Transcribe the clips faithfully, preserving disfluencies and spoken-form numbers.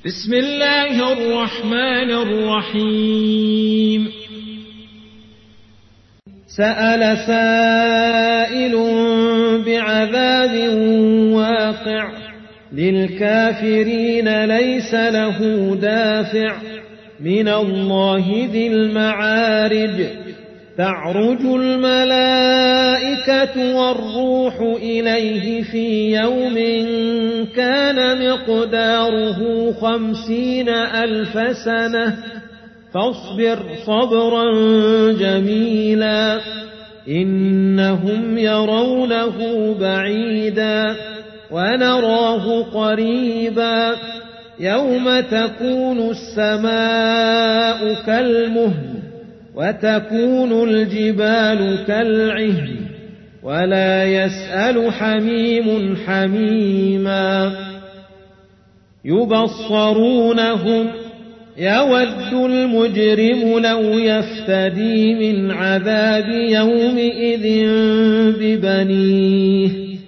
بسم الله الرحمن الرحيم. سأل سائل بعذاب واقع للكافرين ليس له دافع من الله ذي المعارج. تعرج الملائكة والروح إليه في يوم كان مقداره خمسين ألف سنة فاصبر صبرا جميلا إنهم يرونه بعيدا ونراه قريبا يوم تكون السماء كالمهل وتكون الجبال كالعهن ولا يسأل حميم حميما يبصرونهم يود المجرم لو يفتدي من عذاب يومئذ ببنيه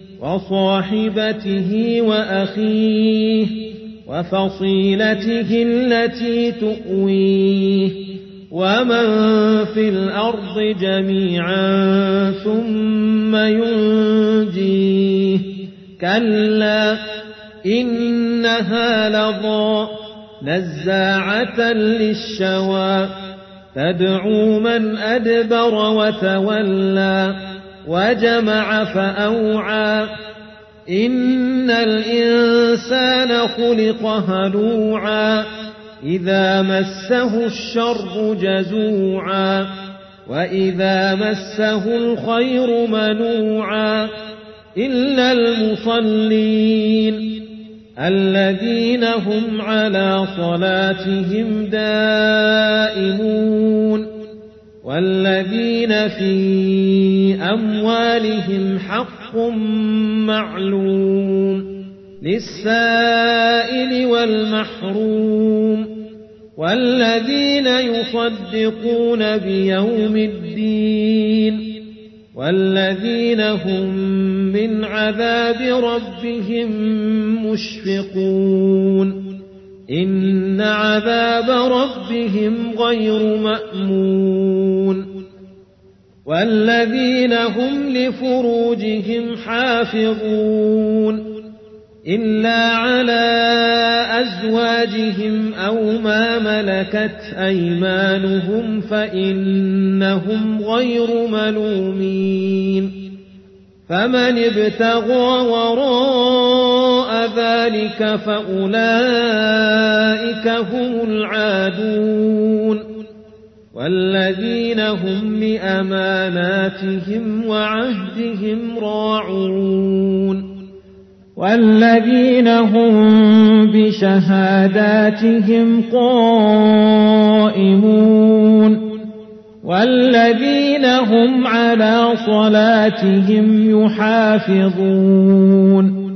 وصاحبته وأخيه وفصيلته التي تؤويه ومن في الأرض جميعا ثم ينجيه كلا إنها لظى نزاعة للشوى تدعو من أدبر وتولى وجمع فأوعى إن الإنسان خلق هلوعا إذا مسه الشر جزوعا وإذا مسه الخير منوعا إلا المصلين الذين هم على صلاتهم دائمون والذين في أموالهم حق معلوم للسائل والمحروم والذين يصدقون بيوم الدين والذين هم من عذاب ربهم مشفقون إن عذاب ربهم غير مأمون والذين هم لفروجهم حافظون إلا على أزواجهم أو ما ملكت أيمانهم فإنهم غير ملومين فمن ابتغى وراء ذلك فأولئك هم العادون والذين هم لأماناتهم وعهدهم راعون والذين هم بشهاداتهم قائمون والذين هم على صلاتهم يحافظون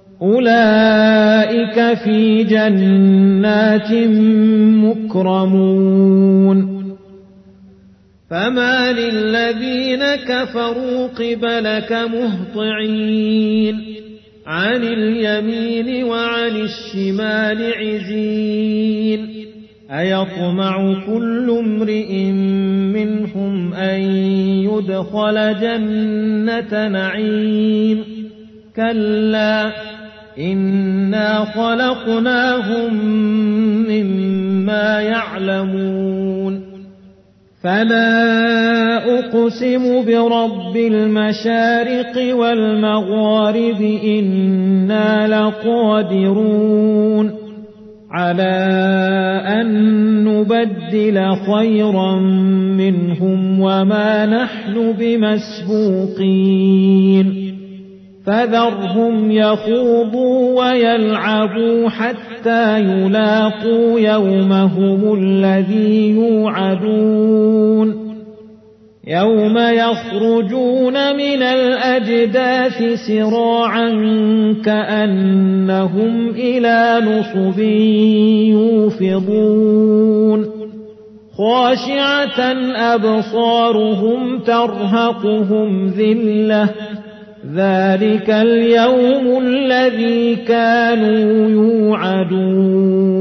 أولئك في جنات مكرمون فما للذين كفروا قبلك مهطعين عن اليمين وعن الشمال عزين أيطمع كل امرئ منهم أن يدخل جنة نعيم كلا إنا خلقناهم مما يعلمون فلا أقسم برب المشارق والمغارب إنا لقادرون على أن نبدل خيرا منهم وما نحن بمسبوقين فذرهم يخوضوا ويلعبوا حتى يلاقوا يومهم الذي يوعدون يوم يخرجون من الأجداث سراعا كأنهم إلى نصب يوفضون خاشعة أبصارهم ترهقهم ذلة ذلك اليوم الذي كانوا يوعدون